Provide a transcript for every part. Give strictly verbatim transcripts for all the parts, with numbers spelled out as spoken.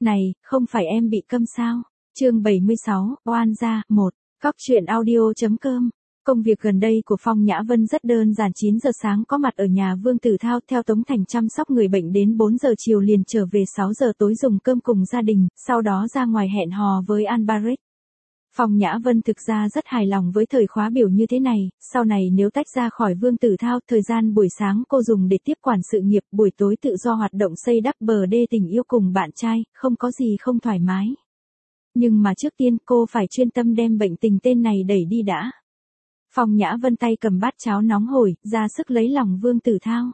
Này, không phải em bị câm sao? Chương bảy mươi sáu, oan gia, một. Góc truyện audio chấm com. Công việc gần đây của Phong Nhã Vân rất đơn giản, chín giờ sáng có mặt ở nhà Vương Tử Thao, theo Tống Thành chăm sóc người bệnh đến bốn giờ chiều liền trở về, sáu giờ tối dùng cơm cùng gia đình, sau đó ra ngoài hẹn hò với Albarech. Phong Nhã Vân thực ra rất hài lòng với thời khóa biểu như thế này, sau này nếu tách ra khỏi Vương Tử Thao, thời gian buổi sáng cô dùng để tiếp quản sự nghiệp, buổi tối tự do hoạt động xây đắp bờ đê tình yêu cùng bạn trai, không có gì không thoải mái. Nhưng mà trước tiên cô phải chuyên tâm đem bệnh tình tên này đẩy đi đã. Phong Nhã Vân tay cầm bát cháo nóng hổi, ra sức lấy lòng Vương Tử Thao.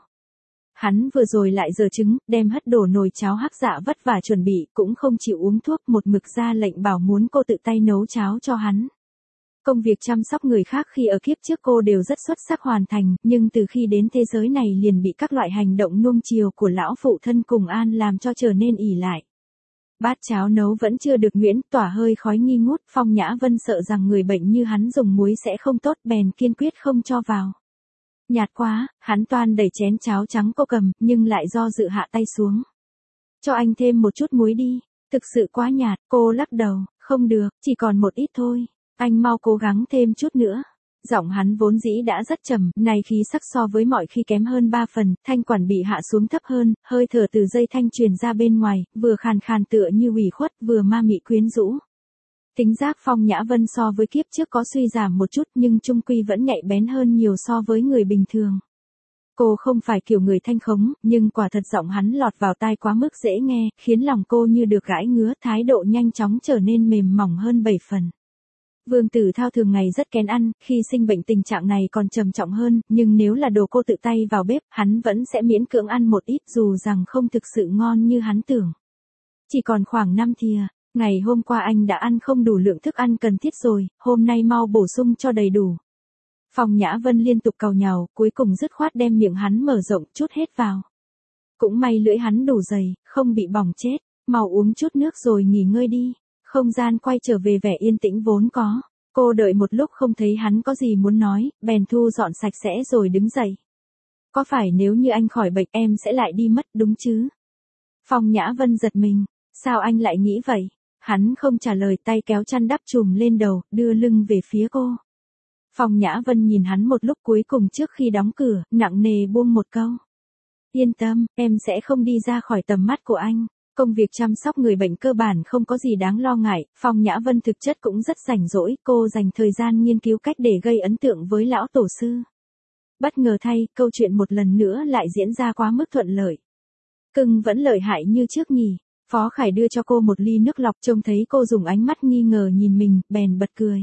Hắn vừa rồi lại giờ trứng, đem hất đổ nồi cháo hắc dạ vất vả chuẩn bị, cũng không chịu uống thuốc, một mực ra lệnh bảo muốn cô tự tay nấu cháo cho hắn. Công việc chăm sóc người khác khi ở kiếp trước cô đều rất xuất sắc hoàn thành, nhưng từ khi đến thế giới này liền bị các loại hành động nuông chiều của lão phụ thân cùng An làm cho trở nên ỷ lại. Bát cháo nấu vẫn chưa được nhuyễn, tỏa hơi khói nghi ngút, Phong Nhã Vân sợ rằng người bệnh như hắn dùng muối sẽ không tốt, bèn kiên quyết không cho vào. Nhạt quá, hắn toan đẩy chén cháo trắng cô cầm, nhưng lại do dự hạ tay xuống. Cho anh thêm một chút muối đi, thực sự quá nhạt, cô lắc đầu, không được, chỉ còn một ít thôi, anh mau cố gắng thêm chút nữa. Giọng hắn vốn dĩ đã rất trầm, này khí sắc so với mọi khi kém hơn ba phần, thanh quản bị hạ xuống thấp hơn, hơi thở từ dây thanh truyền ra bên ngoài, vừa khàn khàn tựa như ủy khuất, vừa ma mị quyến rũ. Tính giác Phong Nhã Vân so với kiếp trước có suy giảm một chút, nhưng chung quy vẫn nhạy bén hơn nhiều so với người bình thường. Cô không phải kiểu người thanh khống, nhưng quả thật giọng hắn lọt vào tai quá mức dễ nghe, khiến lòng cô như được gãi ngứa, thái độ nhanh chóng trở nên mềm mỏng hơn bảy phần. Vương Tử Thao thường ngày rất kén ăn, khi sinh bệnh tình trạng này còn trầm trọng hơn, nhưng nếu là đồ cô tự tay vào bếp, hắn vẫn sẽ miễn cưỡng ăn một ít, dù rằng không thực sự ngon như hắn tưởng. Chỉ còn khoảng năm thìa, ngày hôm qua anh đã ăn không đủ lượng thức ăn cần thiết rồi, hôm nay mau bổ sung cho đầy đủ. Phong Nhã Vân liên tục càu nhàu, cuối cùng dứt khoát đem miệng hắn mở rộng chút hết vào. Cũng may lưỡi hắn đủ dày, không bị bỏng chết, mau uống chút nước rồi nghỉ ngơi đi. Không gian quay trở về vẻ yên tĩnh vốn có. Cô đợi một lúc không thấy hắn có gì muốn nói, bèn thu dọn sạch sẽ rồi đứng dậy. Có phải nếu như anh khỏi bệnh em sẽ lại đi mất đúng chứ? Phong Nhã Vân giật mình. Sao anh lại nghĩ vậy? Hắn không trả lời, tay kéo chăn đắp trùm lên đầu, đưa lưng về phía cô. Phong Nhã Vân nhìn hắn một lúc, cuối cùng trước khi đóng cửa, nặng nề buông một câu. Yên tâm, em sẽ không đi ra khỏi tầm mắt của anh. Công việc chăm sóc người bệnh cơ bản không có gì đáng lo ngại, Phong Nhã Vân thực chất cũng rất rảnh rỗi, cô dành thời gian nghiên cứu cách để gây ấn tượng với lão tổ sư. Bất ngờ thay, câu chuyện một lần nữa lại diễn ra quá mức thuận lợi. Cưng vẫn lợi hại như trước nhỉ? Phó Khải đưa cho cô một ly nước lọc, trông thấy cô dùng ánh mắt nghi ngờ nhìn mình, bèn bật cười.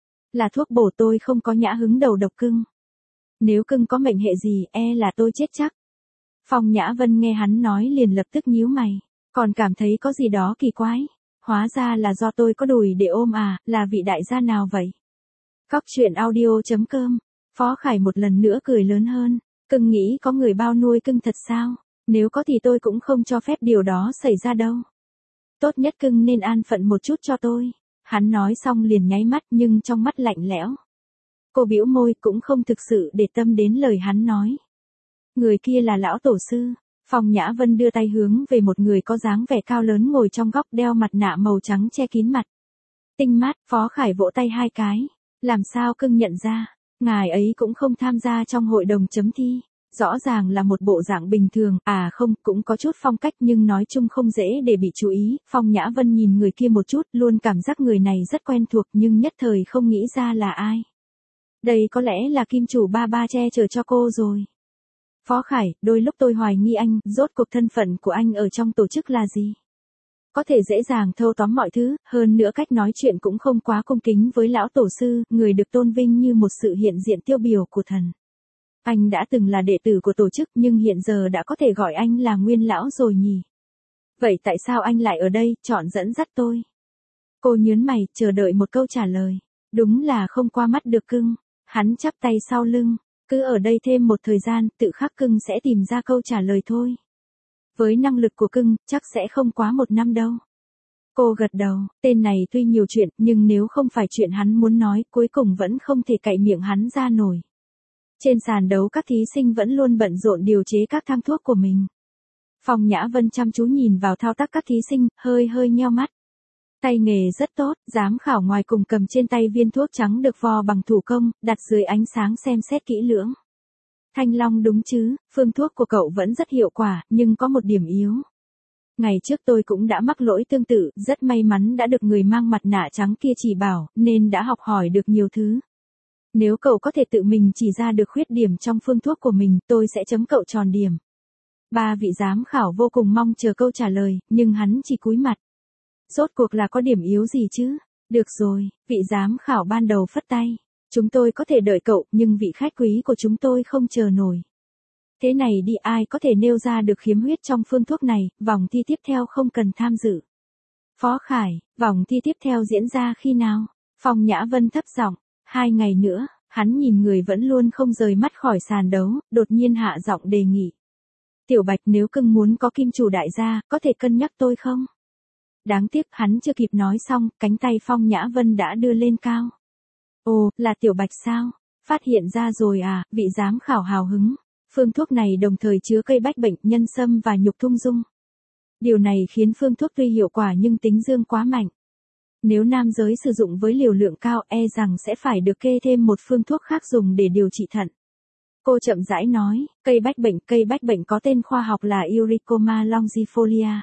Là thuốc bổ, tôi không có nhã hứng đầu độc cưng. Nếu cưng có mệnh hệ gì, e là tôi chết chắc. Phong Nhã Vân nghe hắn nói liền lập tức nhíu mày. Còn cảm thấy có gì đó kỳ quái. Hóa ra là do tôi có đùi để ôm à, là vị đại gia nào vậy? Góc truyện audio chấm com. Phó Khải một lần nữa cười lớn hơn. Cưng nghĩ có người bao nuôi cưng thật sao? Nếu có thì tôi cũng không cho phép điều đó xảy ra đâu. Tốt nhất cưng nên an phận một chút cho tôi. Hắn nói xong liền nháy mắt, nhưng trong mắt lạnh lẽo. Cô bĩu môi, cũng không thực sự để tâm đến lời hắn nói. Người kia là lão tổ sư. Phong Nhã Vân đưa tay hướng về một người có dáng vẻ cao lớn ngồi trong góc, đeo mặt nạ màu trắng che kín mặt. Tinh mát, Phó Khải vỗ tay hai cái. Làm sao cưng nhận ra, ngài ấy cũng không tham gia trong hội đồng chấm thi. Rõ ràng là một bộ dạng bình thường, à không, cũng có chút phong cách nhưng nói chung không dễ để bị chú ý. Phong Nhã Vân nhìn người kia một chút, luôn cảm giác người này rất quen thuộc nhưng nhất thời không nghĩ ra là ai. Đây có lẽ là kim chủ ba ba che chở cho cô rồi. Phó Khải, đôi lúc tôi hoài nghi anh, rốt cuộc thân phận của anh ở trong tổ chức là gì? Có thể dễ dàng thâu tóm mọi thứ, hơn nữa cách nói chuyện cũng không quá cung kính với lão tổ sư, người được tôn vinh như một sự hiện diện tiêu biểu của thần. Anh đã từng là đệ tử của tổ chức nhưng hiện giờ đã có thể gọi anh là nguyên lão rồi nhỉ? Vậy tại sao anh lại ở đây, chọn dẫn dắt tôi? Cô nhớn mày, chờ đợi một câu trả lời. Đúng là không qua mắt được cưng. Hắn chắp tay sau lưng. Cứ ở đây thêm một thời gian, tự khắc cưng sẽ tìm ra câu trả lời thôi. Với năng lực của cưng, chắc sẽ không quá một năm đâu. Cô gật đầu, tên này tuy nhiều chuyện, nhưng nếu không phải chuyện hắn muốn nói, cuối cùng vẫn không thể cạy miệng hắn ra nổi. Trên sàn đấu các thí sinh vẫn luôn bận rộn điều chế các thang thuốc của mình. Phong Nhã Vân chăm chú nhìn vào thao tác các thí sinh, hơi hơi nheo mắt. Tay nghề rất tốt, giám khảo ngoài cùng cầm trên tay viên thuốc trắng được vo bằng thủ công, đặt dưới ánh sáng xem xét kỹ lưỡng. Thanh Long đúng chứ, phương thuốc của cậu vẫn rất hiệu quả, nhưng có một điểm yếu. Ngày trước tôi cũng đã mắc lỗi tương tự, rất may mắn đã được người mang mặt nạ trắng kia chỉ bảo, nên đã học hỏi được nhiều thứ. Nếu cậu có thể tự mình chỉ ra được khuyết điểm trong phương thuốc của mình, tôi sẽ chấm cậu tròn điểm. Ba vị giám khảo vô cùng mong chờ câu trả lời, nhưng hắn chỉ cúi mặt. Rốt cuộc là có điểm yếu gì chứ? Được rồi, vị giám khảo ban đầu phất tay. Chúng tôi có thể đợi cậu, nhưng vị khách quý của chúng tôi không chờ nổi. Thế này đi, ai có thể nêu ra được khiếm khuyết trong phương thuốc này, vòng thi tiếp theo không cần tham dự. Phó Khải, vòng thi tiếp theo diễn ra khi nào? Phong Nhã Vân thấp giọng, hai ngày nữa, hắn nhìn người vẫn luôn không rời mắt khỏi sàn đấu, đột nhiên hạ giọng đề nghị. Tiểu Bạch, nếu cưng muốn có kim chủ đại gia, có thể cân nhắc tôi không? Đáng tiếc hắn chưa kịp nói xong, cánh tay Phong Nhã Vân đã đưa lên cao. Ồ, là Tiểu Bạch sao? Phát hiện ra rồi à, vị giám khảo hào hứng. Phương thuốc này đồng thời chứa cây bách bệnh, nhân sâm và nhục thung dung. Điều này khiến phương thuốc tuy hiệu quả nhưng tính dương quá mạnh. Nếu nam giới sử dụng với liều lượng cao e rằng sẽ phải được kê thêm một phương thuốc khác dùng để điều trị thận. Cô chậm rãi nói, cây bách bệnh, cây bách bệnh có tên khoa học là Eurycoma longifolia.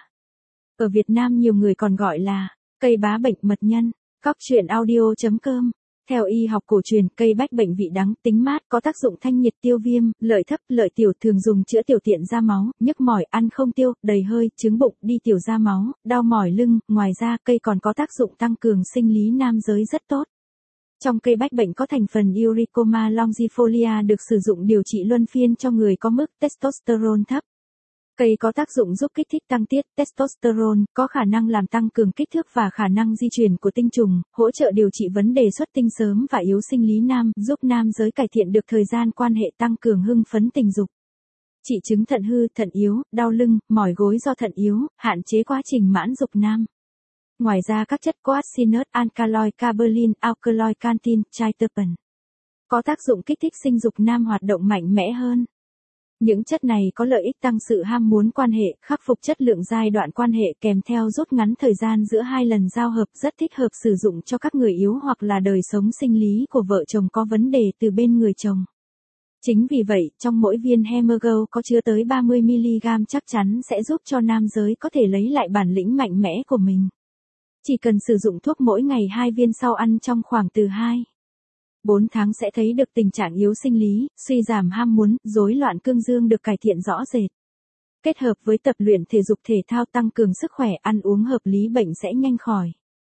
Ở Việt Nam nhiều người còn gọi là cây bá bệnh mật nhân. Cóc truyện audio chấm com. Theo y học cổ truyền, cây bách bệnh vị đắng, tính mát, có tác dụng thanh nhiệt tiêu viêm, lợi thấp, lợi tiểu, thường dùng chữa tiểu tiện ra máu, nhức mỏi, ăn không tiêu, đầy hơi, chứng bụng, đi tiểu ra máu, đau mỏi lưng. Ngoài ra, cây còn có tác dụng tăng cường sinh lý nam giới rất tốt. Trong cây bách bệnh có thành phần Eurycoma longifolia được sử dụng điều trị luân phiên cho người có mức testosterone thấp. Cây có tác dụng giúp kích thích tăng tiết testosterone, có khả năng làm tăng cường kích thước và khả năng di chuyển của tinh trùng, hỗ trợ điều trị vấn đề xuất tinh sớm và yếu sinh lý nam, giúp nam giới cải thiện được thời gian quan hệ, tăng cường hưng phấn tình dục. Trị chứng thận hư, thận yếu, đau lưng, mỏi gối do thận yếu, hạn chế quá trình mãn dục nam. Ngoài ra các chất coacinus, alkaloid, carbolin, alkaloid, cantin, tryptophan có tác dụng kích thích sinh dục nam hoạt động mạnh mẽ hơn. Những chất này có lợi ích tăng sự ham muốn quan hệ, khắc phục chất lượng giai đoạn quan hệ, kèm theo rút ngắn thời gian giữa hai lần giao hợp, rất thích hợp sử dụng cho các người yếu hoặc là đời sống sinh lý của vợ chồng có vấn đề từ bên người chồng. Chính vì vậy, trong mỗi viên Hemergo có chứa tới ba mươi mi-li-gam chắc chắn sẽ giúp cho nam giới có thể lấy lại bản lĩnh mạnh mẽ của mình. Chỉ cần sử dụng thuốc mỗi ngày hai viên sau ăn trong khoảng từ hai đến bốn tháng sẽ thấy được tình trạng yếu sinh lý, suy giảm ham muốn, rối loạn cương dương được cải thiện rõ rệt. Kết hợp với tập luyện thể dục thể thao tăng cường sức khỏe, ăn uống hợp lý, bệnh sẽ nhanh khỏi.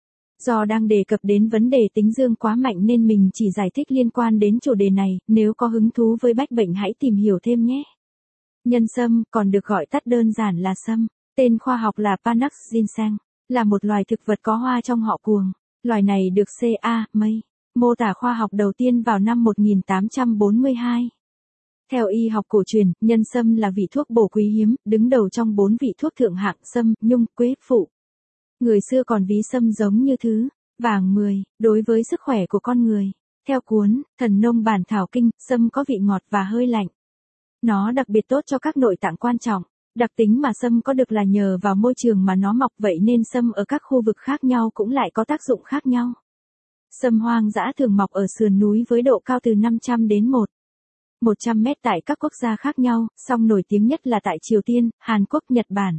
Do đang đề cập đến vấn đề tính dương quá mạnh nên mình chỉ giải thích liên quan đến chủ đề này, nếu có hứng thú với bách bệnh hãy tìm hiểu thêm nhé. Nhân sâm, còn được gọi tắt đơn giản là sâm, tên khoa học là Panax ginseng, là một loài thực vật có hoa trong họ cuồng. Loài này được ca. May mô tả khoa học đầu tiên vào năm một nghìn tám trăm bốn mươi hai. Theo y học cổ truyền, nhân sâm là vị thuốc bổ quý hiếm, đứng đầu trong bốn vị thuốc thượng hạng: sâm, nhung, quế, phụ. Người xưa còn ví sâm giống như thứ vàng mười đối với sức khỏe của con người. Theo cuốn Thần nông bản thảo kinh, sâm có vị ngọt và hơi lạnh. Nó đặc biệt tốt cho các nội tạng quan trọng. Đặc tính mà sâm có được là nhờ vào môi trường mà nó mọc, vậy nên sâm ở các khu vực khác nhau cũng lại có tác dụng khác nhau. Sâm hoang dã thường mọc ở sườn núi với độ cao từ năm trăm đến một nghìn một trăm mét tại các quốc gia khác nhau, song nổi tiếng nhất là tại Triều Tiên, Hàn Quốc, Nhật Bản.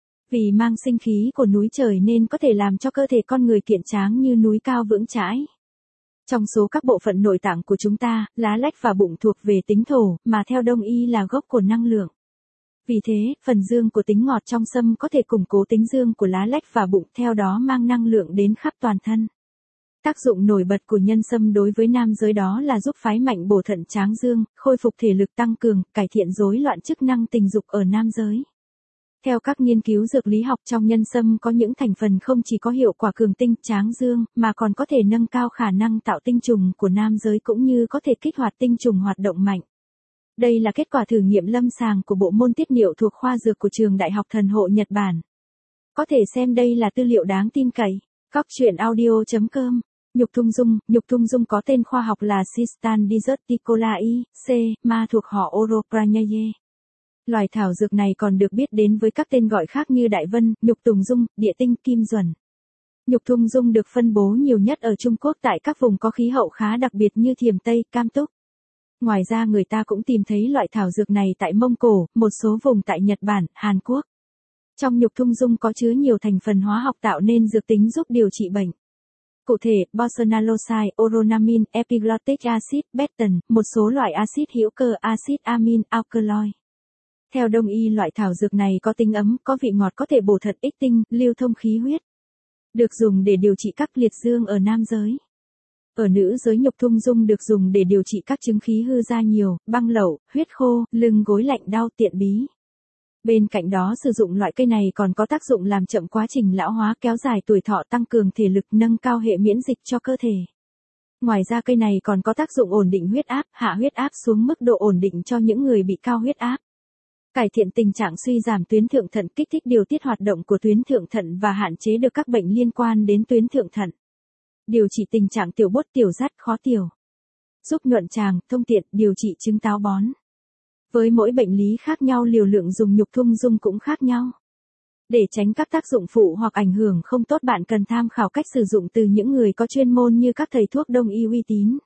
Vì mang sinh khí của núi trời nên có thể làm cho cơ thể con người kiện tráng như núi cao vững chãi. Trong số các bộ phận nội tạng của chúng ta, lá lách và bụng thuộc về tính thổ, mà theo Đông y là gốc của năng lượng. Vì thế, phần dương của tính ngọt trong sâm có thể củng cố tính dương của lá lách và bụng, theo đó mang năng lượng đến khắp toàn thân. Tác dụng nổi bật của nhân sâm đối với nam giới đó là giúp phái mạnh bổ thận tráng dương, khôi phục thể lực, tăng cường, cải thiện rối loạn chức năng tình dục ở nam giới. Theo các nghiên cứu dược lý học, trong nhân sâm có những thành phần không chỉ có hiệu quả cường tinh, tráng dương, mà còn có thể nâng cao khả năng tạo tinh trùng của nam giới cũng như có thể kích hoạt tinh trùng hoạt động mạnh. Đây là kết quả thử nghiệm lâm sàng của bộ môn tiết niệu thuộc khoa dược của trường Đại học Thần hộ Nhật Bản. Có thể xem đây là tư liệu đáng tin cậy. Cóc truyện audio chấm com. Nhục thung dung, nhục thung dung có tên khoa học là Cistan diserticulae, C, ma thuộc họ Oropranaceae. Loài thảo dược này còn được biết đến với các tên gọi khác như đại vân, nhục tùng dung, địa tinh, kim duẩn. Nhục tùng dung được phân bố nhiều nhất ở Trung Quốc tại các vùng có khí hậu khá đặc biệt như Thiểm Tây, Cam Túc. Ngoài ra người ta cũng tìm thấy loại thảo dược này tại Mông Cổ, một số vùng tại Nhật Bản, Hàn Quốc. Trong nhục thung dung có chứa nhiều thành phần hóa học tạo nên dược tính giúp điều trị bệnh. Cụ thể, bosonaloside, oronamin, epiglottic acid, betan, một số loại axit hữu cơ, axit amin, alkaloid. Theo đông y, loại thảo dược này có tính ấm, có vị ngọt, có thể bổ thận, ích tinh, lưu thông khí huyết. Được dùng để điều trị các liệt dương ở nam giới. Ở nữ giới, nhục thung dung được dùng để điều trị các chứng khí hư da nhiều, băng lẩu, huyết khô, lưng gối lạnh đau, tiện bí. Bên cạnh đó, sử dụng loại cây này còn có tác dụng làm chậm quá trình lão hóa, kéo dài tuổi thọ, tăng cường thể lực, nâng cao hệ miễn dịch cho cơ thể. Ngoài ra cây này còn có tác dụng ổn định huyết áp, hạ huyết áp xuống mức độ ổn định cho những người bị cao huyết áp. Cải thiện tình trạng suy giảm tuyến thượng thận, kích thích điều tiết hoạt động của tuyến thượng thận và hạn chế được các bệnh liên quan đến tuyến thượng thận. Điều trị tình trạng tiểu bốt, tiểu rắt, khó tiểu. Giúp nhuận tràng, thông tiện, điều trị chứng táo bón. Với mỗi bệnh lý khác nhau, liều lượng dùng nhục thung dung cũng khác nhau. Để tránh các tác dụng phụ hoặc ảnh hưởng không tốt, bạn cần tham khảo cách sử dụng từ những người có chuyên môn như các thầy thuốc đông y uy tín.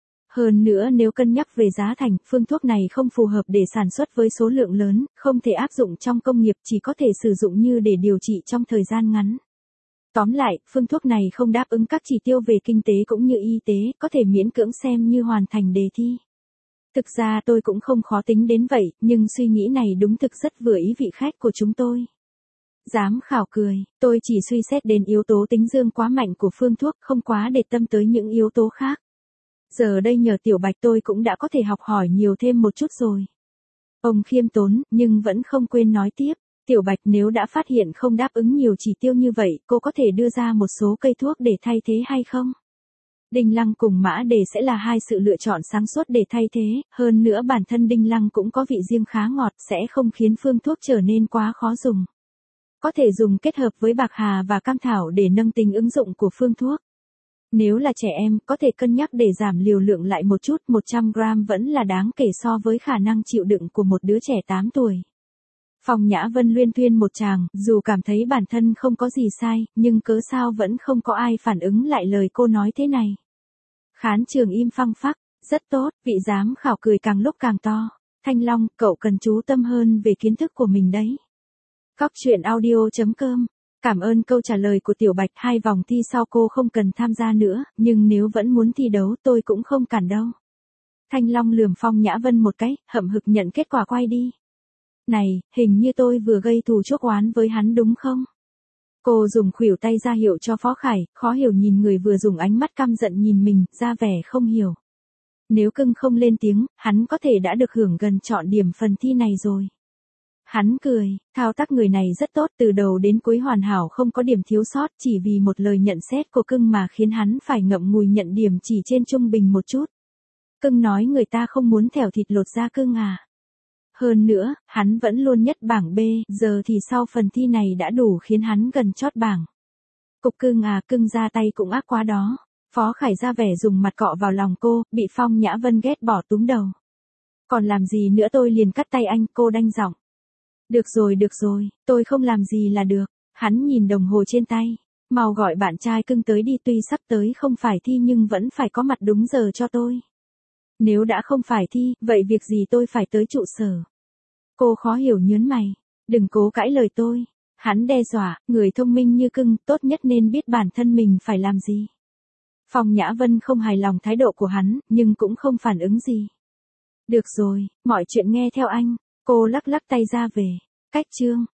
Hơn nữa, nếu cân nhắc về giá thành, phương thuốc này không phù hợp để sản xuất với số lượng lớn, không thể áp dụng trong công nghiệp, chỉ có thể sử dụng như để điều trị trong thời gian ngắn. Tóm lại, phương thuốc này không đáp ứng các chỉ tiêu về kinh tế cũng như y tế, có thể miễn cưỡng xem như hoàn thành đề thi. Thực ra tôi cũng không khó tính đến vậy, nhưng suy nghĩ này đúng thực rất vừa ý vị khách của chúng tôi. Giám khảo cười, tôi chỉ suy xét đến yếu tố tính dương quá mạnh của phương thuốc, không quá để tâm tới những yếu tố khác. Giờ đây nhờ Tiểu Bạch tôi cũng đã có thể học hỏi nhiều thêm một chút rồi. Ông khiêm tốn, nhưng vẫn không quên nói tiếp. Tiểu Bạch, nếu đã phát hiện không đáp ứng nhiều chỉ tiêu như vậy, cô có thể đưa ra một số cây thuốc để thay thế hay không? Đinh lăng cùng mã đề sẽ là hai sự lựa chọn sáng suốt để thay thế, hơn nữa bản thân đinh lăng cũng có vị riêng khá ngọt, sẽ không khiến phương thuốc trở nên quá khó dùng. Có thể dùng kết hợp với bạc hà và cam thảo để nâng tính ứng dụng của phương thuốc. Nếu là trẻ em, có thể cân nhắc để giảm liều lượng lại một chút, một trăm gam vẫn là đáng kể so với khả năng chịu đựng của một đứa trẻ tám tuổi. Phong Nhã Vân luyên thuyên một tràng, dù cảm thấy bản thân không có gì sai, nhưng cớ sao vẫn không có ai phản ứng lại lời cô nói thế này. Khán trường im phăng phắc, rất tốt, vị giám khảo cười càng lúc càng to. Thanh Long, cậu cần chú tâm hơn về kiến thức của mình đấy. Cóc truyện audio chấm com. Cảm ơn câu trả lời của Tiểu Bạch, hai vòng thi sau cô không cần tham gia nữa, nhưng nếu vẫn muốn thi đấu tôi cũng không cản đâu. Thanh Long lườm Phong Nhã Vân một cái, hậm hực nhận kết quả quay đi. Này, hình như tôi vừa gây thù chuốc oán với hắn đúng không? Cô dùng khuỷu tay ra hiệu cho Phó Khải, khó hiểu nhìn người vừa dùng ánh mắt căm giận nhìn mình, ra vẻ không hiểu. Nếu cưng không lên tiếng, hắn có thể đã được hưởng gần trọn điểm phần thi này rồi. Hắn cười, thao tác người này rất tốt, từ đầu đến cuối hoàn hảo, không có điểm thiếu sót, chỉ vì một lời nhận xét của cưng mà khiến hắn phải ngậm ngùi nhận điểm chỉ trên trung bình một chút. Cưng nói người ta không muốn thèo thịt lột da cưng à. Hơn nữa, hắn vẫn luôn nhất bảng B, giờ thì sau phần thi này đã đủ khiến hắn gần chót bảng. Cục cưng à, cưng ra tay cũng ác quá đó. Phó Khải ra vẻ dùng mặt cọ vào lòng cô, bị Phong Nhã Vân ghét bỏ túm đầu. Còn làm gì nữa, tôi liền cắt tay anh, cô đanh giọng. Được rồi được rồi, tôi không làm gì là được. Hắn nhìn đồng hồ trên tay. Mau gọi bạn trai cưng tới đi, tuy sắp tới không phải thi nhưng vẫn phải có mặt đúng giờ cho tôi. Nếu đã không phải thi, vậy việc gì tôi phải tới trụ sở? Cô khó hiểu nhớn mày. Đừng cố cãi lời tôi. Hắn đe dọa, người thông minh như cưng, tốt nhất nên biết bản thân mình phải làm gì. Phong Nhã Vân không hài lòng thái độ của hắn, nhưng cũng không phản ứng gì. Được rồi, mọi chuyện nghe theo anh. Cô lắc lắc tay ra về. Cách chương.